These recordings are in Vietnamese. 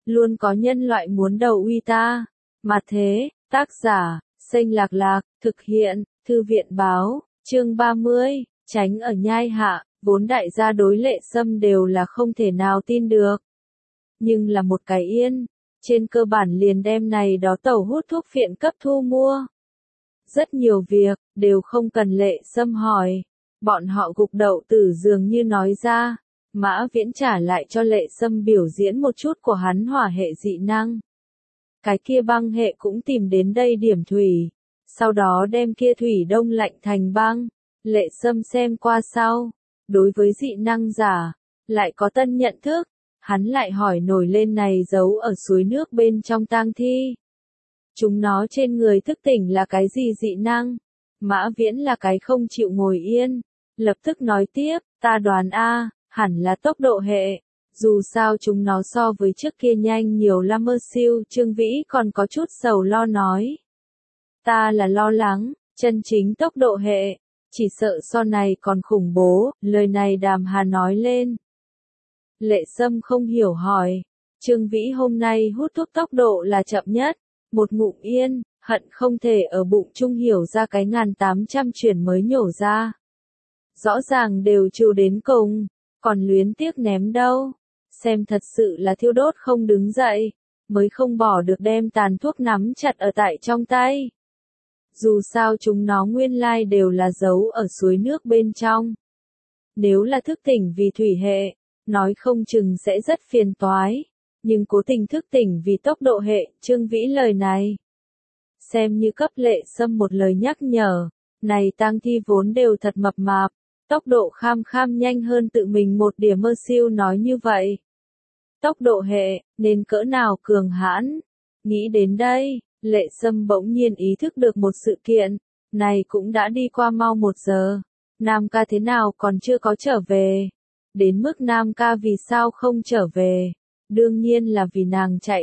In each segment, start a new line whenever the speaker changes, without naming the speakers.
luôn có nhân loại muốn đầu uy ta. Mà thế, tác giả, Xanh Lạc Lạc, thực hiện, Thư viện báo, chương 30, tránh ở nhai hạ, vốn đại gia đối Lệ Sâm đều là không thể nào tin được. Nhưng là một cái yên, trên cơ bản liền đem này đó tàu hút thuốc phiện cấp thu mua. Rất nhiều việc, đều không cần Lệ Sâm hỏi. Bọn họ gục đậu tử dường như nói ra, Mã Viễn trả lại cho Lệ Sâm biểu diễn một chút của hắn hỏa hệ dị năng. Cái kia băng hệ cũng tìm đến đây điểm thủy, sau đó đem kia thủy đông lạnh thành băng. Lệ Sâm xem qua sau, đối với dị năng giả, lại có tân nhận thức, hắn lại hỏi nổi lên này giấu ở suối nước bên trong tang thi. Chúng nó trên người thức tỉnh là cái gì dị năng? Mã Viễn là cái không chịu ngồi yên, lập tức nói tiếp, ta đoán hẳn là tốc độ hệ. Dù sao chúng nó so với trước kia nhanh nhiều lắm mơ siêu, Trương Vĩ còn có chút sầu lo nói. Ta là lo lắng, chân chính tốc độ hệ, chỉ sợ so này còn khủng bố, lời này Đàm Hà nói lên. Lệ Sâm không hiểu hỏi, Trương Vĩ hôm nay hút thuốc tốc độ là chậm nhất, một ngụm yên, hận không thể ở bụng chung hiểu ra cái 1800 chuyển mới nhổ ra. Rõ ràng đều chịu đến cùng, còn luyến tiếc ném đâu, xem thật sự là thiêu đốt không đứng dậy, mới không bỏ được đem tàn thuốc nắm chặt ở tại trong tay. Dù sao chúng nó nguyên lai đều là giấu ở suối nước bên trong. Nếu là thức tỉnh vì thủy hệ, nói không chừng sẽ rất phiền toái, nhưng cố tình thức tỉnh vì tốc độ hệ, Trương Vĩ lời này xem như cấp Lệ Sâm một lời nhắc nhở, này tang thi vốn đều thật mập mạp, tốc độ kham nhanh hơn tự mình một điểm mơ siêu nói như vậy. Tốc độ hệ, nên cỡ nào cường hãn. Nghĩ đến đây, Lệ Sâm bỗng nhiên ý thức được một sự kiện, này cũng đã đi qua mau 1 giờ, Nam ca thế nào còn chưa có trở về. Đến mức Nam ca vì sao không trở về, đương nhiên là vì nàng chạy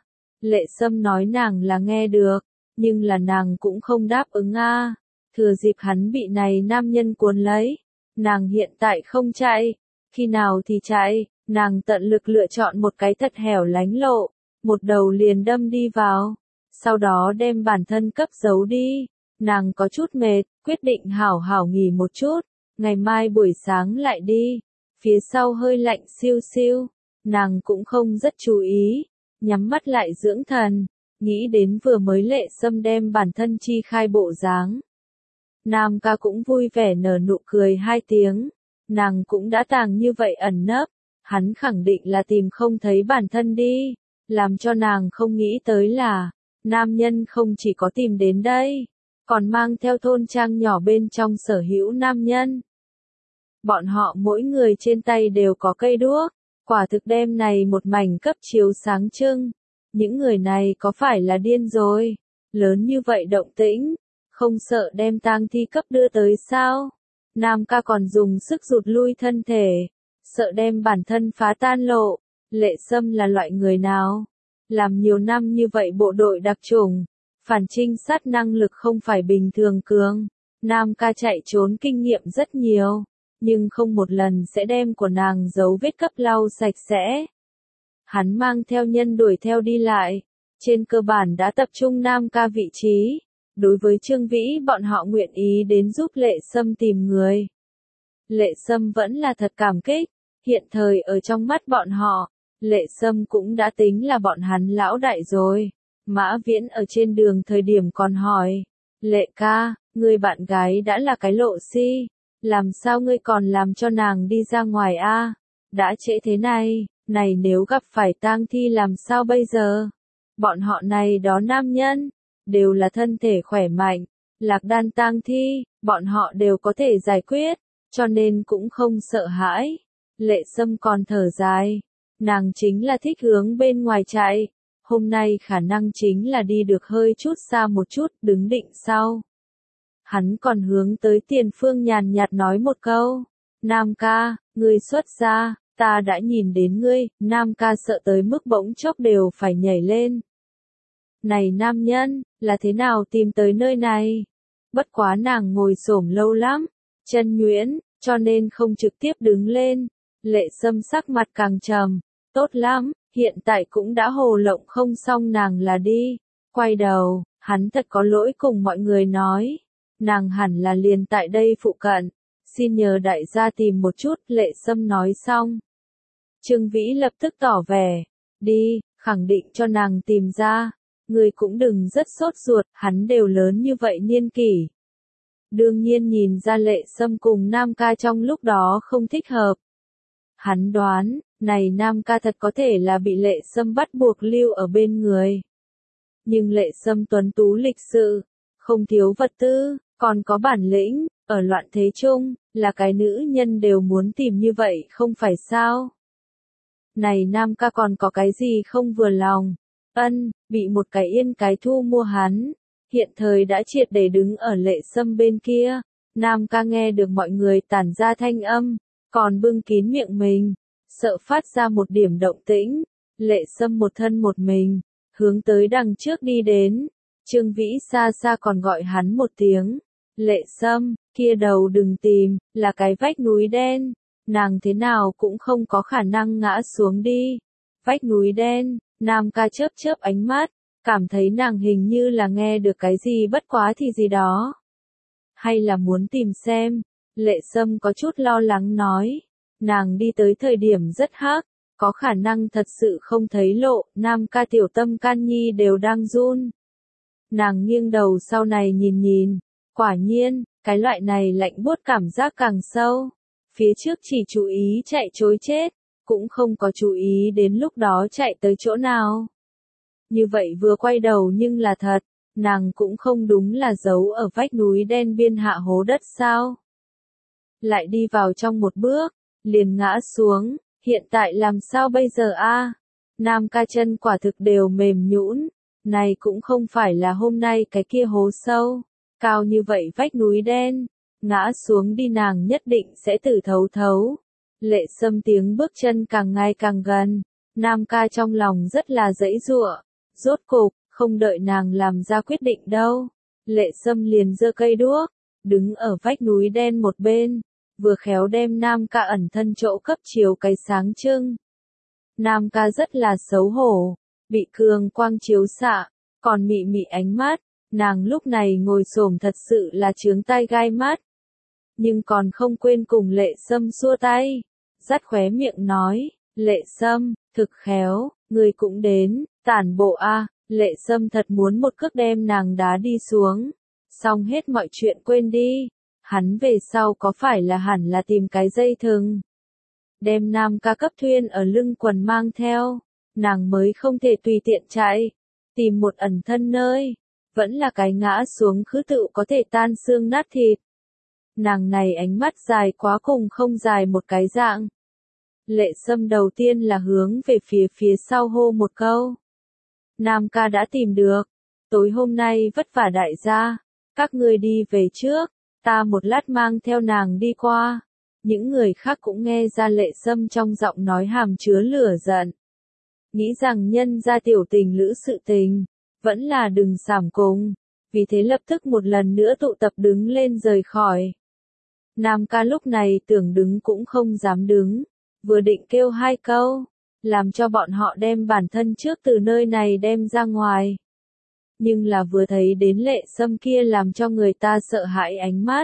Lệ Sâm nói nàng là nghe được, nhưng là nàng cũng không đáp ứng thừa dịp hắn bị này nam nhân cuốn lấy, nàng hiện tại không chạy, khi nào thì chạy, nàng tận lực lựa chọn một cái thật hẻo lánh lộ, một đầu liền đâm đi vào, sau đó đem bản thân cấp giấu đi. Nàng có chút mệt, quyết định hảo hảo nghỉ một chút, ngày mai buổi sáng lại đi. Phía sau hơi lạnh siêu siêu, nàng cũng không rất chú ý, nhắm mắt lại dưỡng thần, nghĩ đến vừa mới Lệ Sâm đem bản thân chi khai bộ dáng. Nam ca cũng vui vẻ nở nụ cười 2 tiếng, nàng cũng đã tàng như vậy ẩn nấp, hắn khẳng định là tìm không thấy bản thân đi, làm cho nàng không nghĩ tới là, nam nhân không chỉ có tìm đến đây, còn mang theo thôn trang nhỏ bên trong sở hữu nam nhân. Bọn họ mỗi người trên tay đều có cây đuốc, quả thực đem này một mảnh cấp chiếu sáng trưng. Những người này có phải là điên rồi? Lớn như vậy động tĩnh, không sợ đem tang thi cấp đưa tới sao? Nam ca còn dùng sức rụt lui thân thể, sợ đem bản thân phá tan lộ. Lệ Sâm là loại người nào? Làm nhiều năm như vậy bộ đội đặc chủng, phản trinh sát năng lực không phải bình thường cường. Nam ca chạy trốn kinh nghiệm rất nhiều, nhưng không một lần sẽ đem của nàng dấu vết cấp lau sạch sẽ. Hắn mang theo nhân đuổi theo đi lại, trên cơ bản đã tập trung Nam ca vị trí. Đối với Trương Vĩ bọn họ nguyện ý đến giúp Lệ Sâm tìm người. Lệ Sâm vẫn là thật cảm kích, hiện thời ở trong mắt bọn họ, Lệ Sâm cũng đã tính là bọn hắn lão đại rồi. Mã Viễn ở trên đường thời điểm còn hỏi, Lệ ca, người bạn gái đã là cái lộ si, làm sao ngươi còn làm cho nàng đi ra ngoài đã trễ thế này, này nếu gặp phải tang thi làm sao bây giờ? Bọn họ này đó nam nhân, đều là thân thể khỏe mạnh, lạc đan tang thi, bọn họ đều có thể giải quyết, cho nên cũng không sợ hãi. Lệ Sâm còn thở dài, nàng chính là thích hướng bên ngoài chạy, hôm nay khả năng chính là đi được hơi chút xa một chút, đứng định sau. Hắn còn hướng tới Tiền Phương nhàn nhạt nói một câu, Nam ca, ngươi xuất ra, ta đã nhìn đến ngươi. Nam ca sợ tới mức bỗng chốc đều phải nhảy lên. Này nam nhân, là thế nào tìm tới nơi này? Bất quá nàng ngồi xổm lâu lắm, chân nhuyễn, cho nên không trực tiếp đứng lên. Lệ Sâm sắc mặt càng trầm, tốt lắm, hiện tại cũng đã hồ lộng không xong nàng là đi. Quay đầu, hắn thật có lỗi cùng mọi người nói. Nàng hẳn là liền tại đây phụ cận. Xin nhờ đại gia tìm một chút, Lệ Sâm nói xong. Trương Vĩ lập tức tỏ vẻ. Đi, khẳng định cho nàng tìm ra. Người cũng đừng rất sốt ruột, hắn đều lớn như vậy niên kỷ. Đương nhiên nhìn ra Lệ Sâm cùng Nam ca trong lúc đó không thích hợp. Hắn đoán, này Nam ca thật có thể là bị Lệ Sâm bắt buộc lưu ở bên người. Nhưng Lệ Sâm tuấn tú lịch sự, không thiếu vật tư, còn có bản lĩnh, ở loạn thế chung, là cái nữ nhân đều muốn tìm như vậy không phải sao? Này Nam ca còn có cái gì không vừa lòng? Bị một cái yên cái thu mua hắn, hiện thời đã triệt để đứng ở Lệ Sâm bên kia. Nam ca nghe được mọi người tản ra thanh âm, còn bưng kín miệng mình, sợ phát ra một điểm động tĩnh. Lệ Sâm một thân một mình, hướng tới đằng trước đi đến. Trương Vĩ xa xa còn gọi hắn một tiếng. Lệ Sâm, kia đầu đừng tìm, là cái vách núi đen. Nàng thế nào cũng không có khả năng ngã xuống đi. Vách núi đen, Nam ca chớp chớp ánh mắt, cảm thấy nàng hình như là nghe được cái gì bất quá thì gì đó. Hay là muốn tìm xem. Lệ Sâm có chút lo lắng nói. Nàng đi tới thời điểm rất hắc, có khả năng thật sự không thấy lộ. Nam ca tiểu tâm can nhi đều đang run. Nàng nghiêng đầu sau này nhìn nhìn. Quả nhiên, cái loại này lạnh buốt cảm giác càng sâu. Phía trước chỉ chú ý chạy trối chết, cũng không có chú ý đến lúc đó chạy tới chỗ nào. Như vậy vừa quay đầu nhưng là thật, nàng cũng không đúng là giấu ở vách núi đen biên hạ hố đất sao. Lại đi vào trong một bước, liền ngã xuống, hiện tại làm sao bây giờ a? Nam ca chân quả thực đều mềm nhũn, này cũng không phải là hôm nay cái kia hố sâu, cao như vậy vách núi đen, ngã xuống đi nàng nhất định sẽ tử thấu thấu. Lệ Sâm tiếng bước chân càng ngày càng gần, Nam ca trong lòng rất là giãy giụa, rốt cục, không đợi nàng làm ra quyết định đâu. Lệ Sâm liền giơ cây đuốc, đứng ở vách núi đen một bên, vừa khéo đem Nam ca ẩn thân chỗ cấp chiếu cái sáng trưng. Nam ca rất là xấu hổ, bị cường quang chiếu xạ, còn mị mị ánh mắt, nàng lúc này ngồi xổm thật sự là chướng tai gai mắt. Nhưng còn không quên cùng Lệ Sâm xua tay, dắt khóe miệng nói, Lệ Sâm, thực khéo, người cũng đến, tản bộ a. Lệ Sâm thật muốn một cước đem nàng đá đi xuống, xong hết mọi chuyện quên đi. Hắn về sau có phải là hẳn là tìm cái dây thừng, đem Nam ca cấp thuyên ở lưng quần mang theo, nàng mới không thể tùy tiện chạy, tìm một ẩn thân nơi, vẫn là cái ngã xuống khứ tự có thể tan xương nát thịt. Nàng này ánh mắt dài quá cùng không dài một cái dạng. Lệ Sâm đầu tiên là hướng về phía sau hô một câu. Nam ca đã tìm được, tối hôm nay vất vả đại gia, các ngươi đi về trước, ta một lát mang theo nàng đi qua. Những người khác cũng nghe ra Lệ Sâm trong giọng nói hàm chứa lửa giận. Nghĩ rằng nhân ra tiểu tình lữ sự tình, vẫn là đừng xảm cùng, vì thế lập tức một lần nữa tụ tập đứng lên rời khỏi. Nam ca lúc này tưởng đứng cũng không dám đứng, vừa định kêu hai câu, làm cho bọn họ đem bản thân trước từ nơi này đem ra ngoài. Nhưng là vừa thấy đến Lệ Sâm kia làm cho người ta sợ hãi ánh mắt.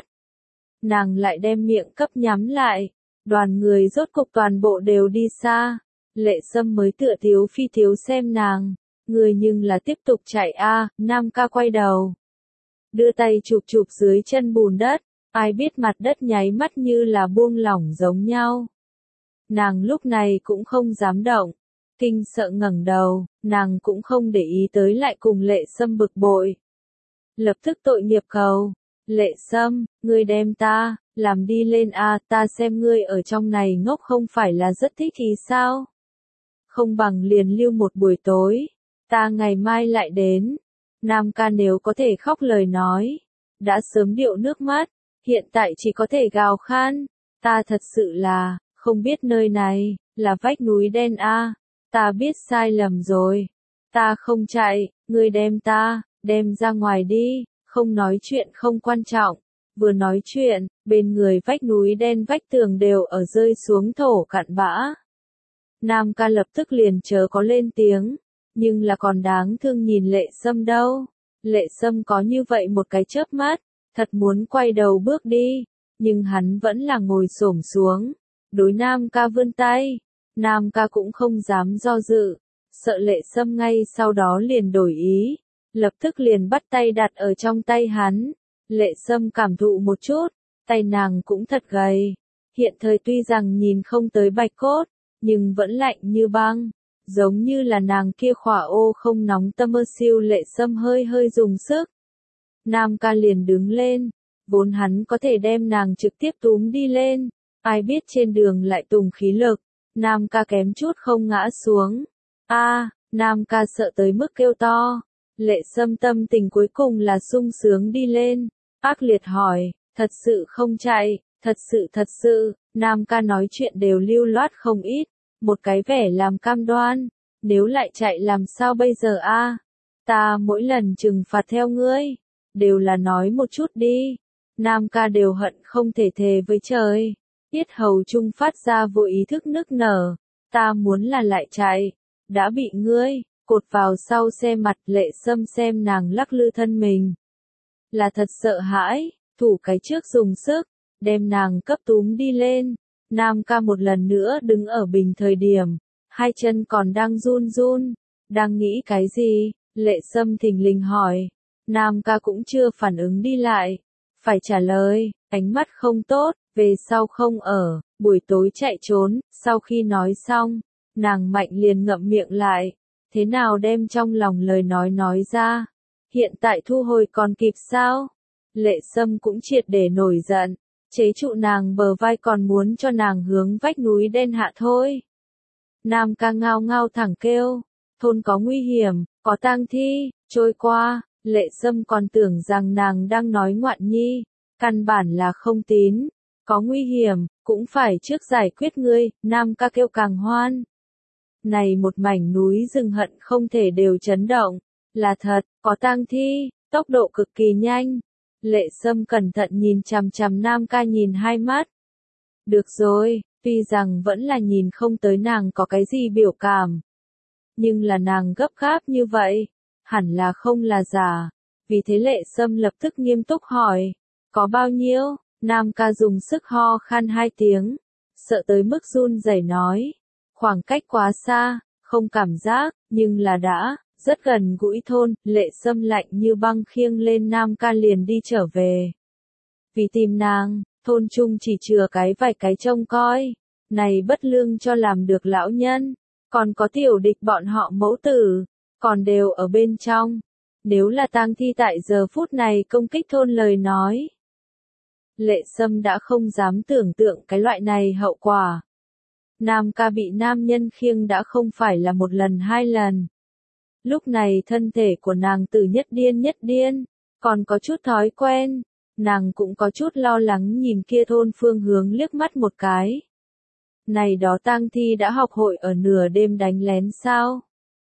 Nàng lại đem miệng cấp nhắm lại, đoàn người rốt cục toàn bộ đều đi xa. Lệ Sâm mới tựa thiếu phi thiếu xem nàng, người nhưng là tiếp tục chạy a. Nam ca quay đầu, đưa tay chụp chụp dưới chân bùn đất, ai biết mặt đất nháy mắt như là buông lỏng giống nhau. Nàng lúc này cũng không dám động, kinh sợ ngẩng đầu, nàng cũng không để ý tới lại cùng Lệ Sâm bực bội. Lập tức tội nghiệp cầu, Lệ Sâm, ngươi đem ta, làm đi lên a, ta xem ngươi ở trong này ngốc không phải là rất thích thì sao? Không bằng liền lưu một buổi tối, ta ngày mai lại đến. Nam ca nếu có thể khóc lời nói, đã sớm điệu nước mắt, hiện tại chỉ có thể gào khan, ta thật sự là, không biết nơi này, là vách núi đen a, ta biết sai lầm rồi, ta không chạy, ngươi đem ta, đem ra ngoài đi, không nói chuyện không quan trọng, vừa nói chuyện, bên người vách núi đen vách tường đều ở rơi xuống thổ cặn bã. Nam ca lập tức liền chớ có lên tiếng, nhưng là còn đáng thương nhìn Lệ Sâm đâu. Lệ Sâm có như vậy một cái chớp mắt, thật muốn quay đầu bước đi, nhưng hắn vẫn là ngồi xổm xuống, đối Nam ca vươn tay. Nam ca cũng không dám do dự, sợ Lệ Sâm ngay sau đó liền đổi ý, lập tức liền bắt tay đặt ở trong tay hắn. Lệ Sâm cảm thụ một chút, tay nàng cũng thật gầy, hiện thời tuy rằng nhìn không tới bạch cốt, nhưng vẫn lạnh như băng, giống như là nàng kia khỏa ô không nóng tâm ơ siêu. Lệ Sâm hơi hơi dùng sức. Nam ca liền đứng lên, vốn hắn có thể đem nàng trực tiếp túm đi lên, ai biết trên đường lại tùng khí lực, Nam ca kém chút không ngã xuống. Nam ca sợ tới mức kêu to. Lệ Sâm tâm tình cuối cùng là sung sướng đi lên, ác liệt hỏi, thật sự không chạy, thật sự, Nam ca nói chuyện đều lưu loát không ít, một cái vẻ làm cam đoan, nếu lại chạy làm sao bây giờ ta mỗi lần trừng phạt theo ngươi, đều là nói một chút đi. Nam ca đều hận không thể thề với trời, yết hầu trung phát ra vô ý thức nức nở, ta muốn là lại chạy, đã bị ngươi cột vào sau xe. Mặt Lệ Sâm xem nàng lắc lư thân mình, là thật sợ hãi, thủ cái trước dùng sức, đem nàng cấp túm đi lên. Nam ca một lần nữa đứng ở bình thời điểm, hai chân còn đang run run, đang nghĩ cái gì, Lệ Sâm thình lình hỏi. Nam ca cũng chưa phản ứng đi lại, phải trả lời, ánh mắt không tốt, về sau không ở, buổi tối chạy trốn. Sau khi nói xong, nàng mạnh liền ngậm miệng lại, thế nào đem trong lòng lời nói ra, hiện tại thu hồi còn kịp sao? Lệ Sâm cũng triệt để nổi giận, chế trụ nàng bờ vai còn muốn cho nàng hướng vách núi đen hạ thôi. Nam ca ngao ngao thẳng kêu, thôn có nguy hiểm, có tang thi, trôi qua. Lệ Sâm còn tưởng rằng nàng đang nói ngoạn nhi, căn bản là không tín, có nguy hiểm, cũng phải trước giải quyết ngươi. Nam ca kêu càng hoan. Này một mảnh núi rừng hận không thể đều chấn động, là thật, có tang thi, tốc độ cực kỳ nhanh. Lệ Sâm cẩn thận nhìn chằm chằm Nam ca nhìn hai mắt. Được rồi, tuy rằng vẫn là nhìn không tới nàng có cái gì biểu cảm, nhưng là nàng gấp gáp như vậy, hẳn là không là giả. Vì thế Lệ Sâm lập tức nghiêm túc hỏi, có bao nhiêu? Nam ca dùng sức ho khan hai tiếng, sợ tới mức run rẩy nói, khoảng cách quá xa, không cảm giác, nhưng là đã rất gần gũi thôn. Lệ Sâm lạnh như băng khiêng lên Nam ca liền đi trở về. Vì tìm nàng, thôn chung chỉ chừa vài cái trông coi, này bất lương cho làm được lão nhân, còn có tiểu địch bọn họ mẫu tử, còn đều ở bên trong. Nếu là tang thi tại giờ phút này công kích thôn lời nói, Lệ Sâm đã không dám tưởng tượng cái loại này hậu quả. Nam ca bị nam nhân khiêng đã không phải là một lần hai lần. Lúc này thân thể của nàng từ nhất điên, còn có chút thói quen, nàng cũng có chút lo lắng nhìn kia thôn phương hướng liếc mắt một cái. Này đó tang thi đã học hội ở nửa đêm đánh lén sao?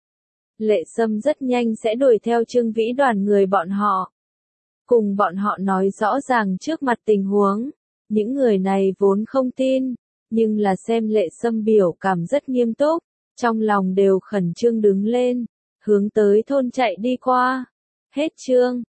Lệ Sâm rất nhanh sẽ đuổi theo Trương Vĩ đoàn người bọn họ, cùng bọn họ nói rõ ràng trước mặt tình huống. Những người này vốn không tin, nhưng là xem Lệ Sâm biểu cảm rất nghiêm túc, trong lòng đều khẩn trương đứng lên, hướng tới thôn chạy đi qua. Hết chương.